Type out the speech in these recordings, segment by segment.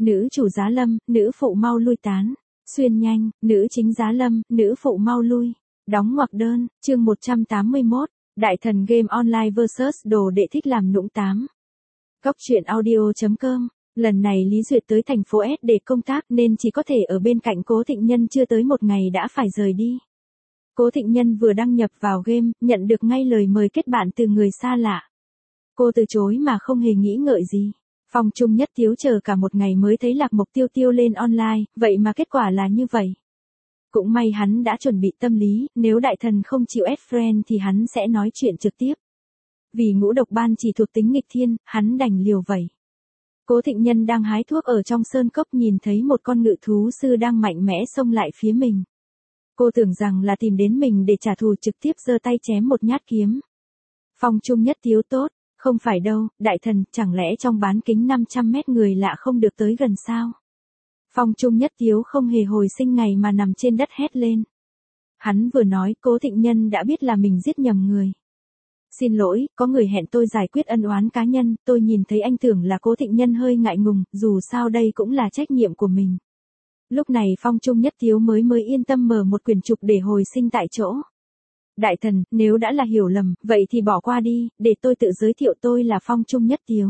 Nữ chủ giá lâm, nữ phụ mau lui tán. Xuyên nhanh, nữ chính giá lâm, nữ phụ mau lui. Đóng ngoặc đơn, chương 181, Đại thần game online vs đồ đệ thích làm nũng 8. Góc truyện audio.com. Lần này Lý Duyệt tới thành phố S để công tác nên chỉ có thể ở bên cạnh Cố Thịnh Nhân, chưa tới một ngày đã phải rời đi. Cố Thịnh Nhân vừa đăng nhập vào game, nhận được ngay lời mời kết bạn từ người xa lạ. Cô từ chối mà không hề nghĩ ngợi gì. Phong Trung Nhất Tiếu chờ cả một ngày mới thấy Lạc Mộc Tiêu Tiêu lên online, vậy mà kết quả là như vậy. Cũng may hắn đã chuẩn bị tâm lý, nếu đại thần không chịu add friend thì hắn sẽ nói chuyện trực tiếp. Vì ngũ độc ban chỉ thuộc tính nghịch thiên, hắn đành liều vậy. Cố Thịnh Nhân đang hái thuốc ở trong sơn cốc, nhìn thấy một con ngự thú sư đang mạnh mẽ xông lại phía mình. Cô tưởng rằng là tìm đến mình để trả thù, trực tiếp giơ tay chém một nhát kiếm. Phong Trung Nhất Tiếu tốt, không phải đâu, đại thần, chẳng lẽ trong bán kính 500 mét người lạ không được tới gần sao? Phong Trung Nhất Tiếu không hề hồi sinh ngày mà nằm trên đất hét lên. Hắn vừa nói, Cố Thịnh Nhân đã biết là mình giết nhầm người. Xin lỗi, có người hẹn tôi giải quyết ân oán cá nhân, tôi nhìn thấy anh tưởng là Cố Thịnh Nhân hơi ngại ngùng, dù sao đây cũng là trách nhiệm của mình. Lúc này Phong Trung Nhất Tiếu mới yên tâm mở một quyển trục để hồi sinh tại chỗ. Đại thần, nếu đã là hiểu lầm, vậy thì bỏ qua đi, để tôi tự giới thiệu, tôi là Phong Trung Nhất Tiếu.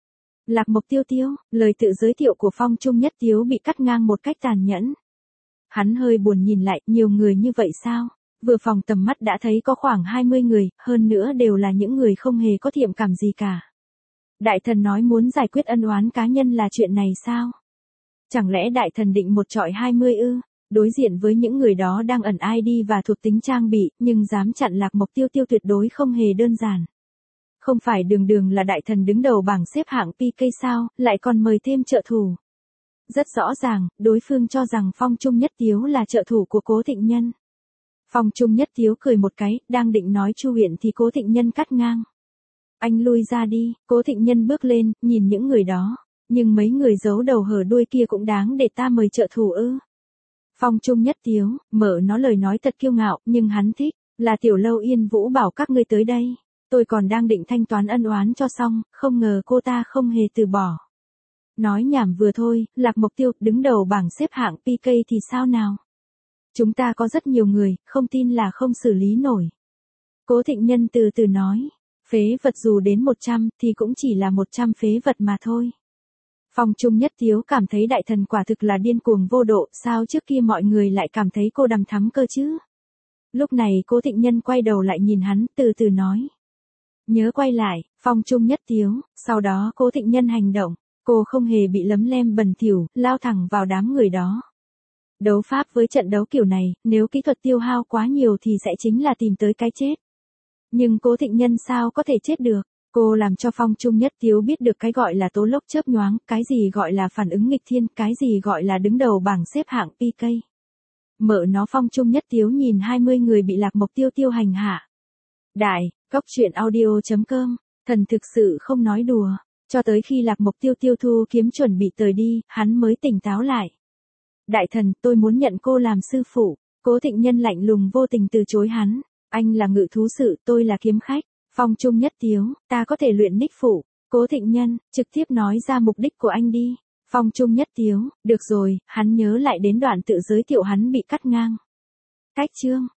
Lạc Mộc Tiêu Tiêu, lời tự giới thiệu của Phong Trung Nhất Tiếu bị cắt ngang một cách tàn nhẫn. Hắn hơi buồn nhìn lại, nhiều người như vậy sao? Vừa phóng tầm mắt đã thấy có khoảng 20 người, hơn nữa đều là những người không hề có thiện cảm gì cả. Đại thần nói muốn giải quyết ân oán cá nhân là chuyện này sao? Chẳng lẽ đại thần định một trọi 20 ư? Đối diện với những người đó đang ẩn ID và thuộc tính trang bị, nhưng dám chặn Lạc Mộc Tiêu Tiêu tuyệt đối không hề đơn giản. Không phải đường đường là đại thần đứng đầu bảng xếp hạng PK sao, lại còn mời thêm trợ thủ. Rất rõ ràng, đối phương cho rằng Phong Trung Nhất Tiếu là trợ thủ của Cố Thịnh Nhân. Phong Trung Nhất Tiếu cười một cái, đang định nói chu huyện thì Cố Thịnh Nhân cắt ngang. Anh lui ra đi. Cố Thịnh Nhân bước lên, nhìn những người đó. Nhưng mấy người giấu đầu hở đuôi kia cũng đáng để ta mời trợ thủ ư? Phong Trung Nhất Tiếu, mở nó lời nói thật kiêu ngạo, nhưng hắn thích, là Tiểu Lâu Yên Vũ bảo các ngươi tới đây. Tôi còn đang định thanh toán ân oán cho xong, không ngờ cô ta không hề từ bỏ. Nói nhảm vừa thôi, Lạc Mộc Tiêu, đứng đầu bảng xếp hạng PK thì sao nào? Chúng ta có rất nhiều người, không tin là không xử lý nổi. Cố Thịnh Nhân từ từ nói, phế vật dù đến 100 thì cũng chỉ là 100 phế vật mà thôi. Phong Trung Nhất Tiếu cảm thấy đại thần quả thực là điên cuồng vô độ, sao trước kia mọi người lại cảm thấy cô đằm thắm cơ chứ? Lúc này Cố Thịnh Nhân quay đầu lại nhìn hắn, từ từ nói. Nhớ quay lại, Phong Trung Nhất Tiếu, sau đó Cố Thịnh Nhân hành động, cô không hề bị lấm lem bẩn thỉu, lao thẳng vào đám người đó. Đấu pháp với trận đấu kiểu này, nếu kỹ thuật tiêu hao quá nhiều thì sẽ chính là tìm tới cái chết. Nhưng Cố Thịnh Nhân sao có thể chết được? Cô làm cho Phong Trung Nhất Tiếu biết được cái gọi là tố lốc chớp nhoáng, cái gì gọi là phản ứng nghịch thiên, cái gì gọi là đứng đầu bảng xếp hạng PK. Mở nó Phong Trung Nhất Tiếu nhìn 20 người bị Lạc Mộc Tiêu Tiêu hành hạ. Đại, góc truyện audio.com, thần thực sự không nói đùa. Cho tới khi Lạc Mộc Tiêu Tiêu thu kiếm chuẩn bị rời đi, hắn mới tỉnh táo lại. Đại thần, tôi muốn nhận cô làm sư phụ. Cố Thịnh Nhân lạnh lùng vô tình từ chối hắn. Anh là ngự thú sự, tôi là kiếm khách. Phong Trung Nhất Tiếu, ta có thể luyện nick phụ. Cố Thịnh Nhân, trực tiếp nói ra mục đích của anh đi. Phong Trung Nhất Tiếu, được rồi, hắn nhớ lại đến đoạn tự giới thiệu hắn bị cắt ngang. Cách chương.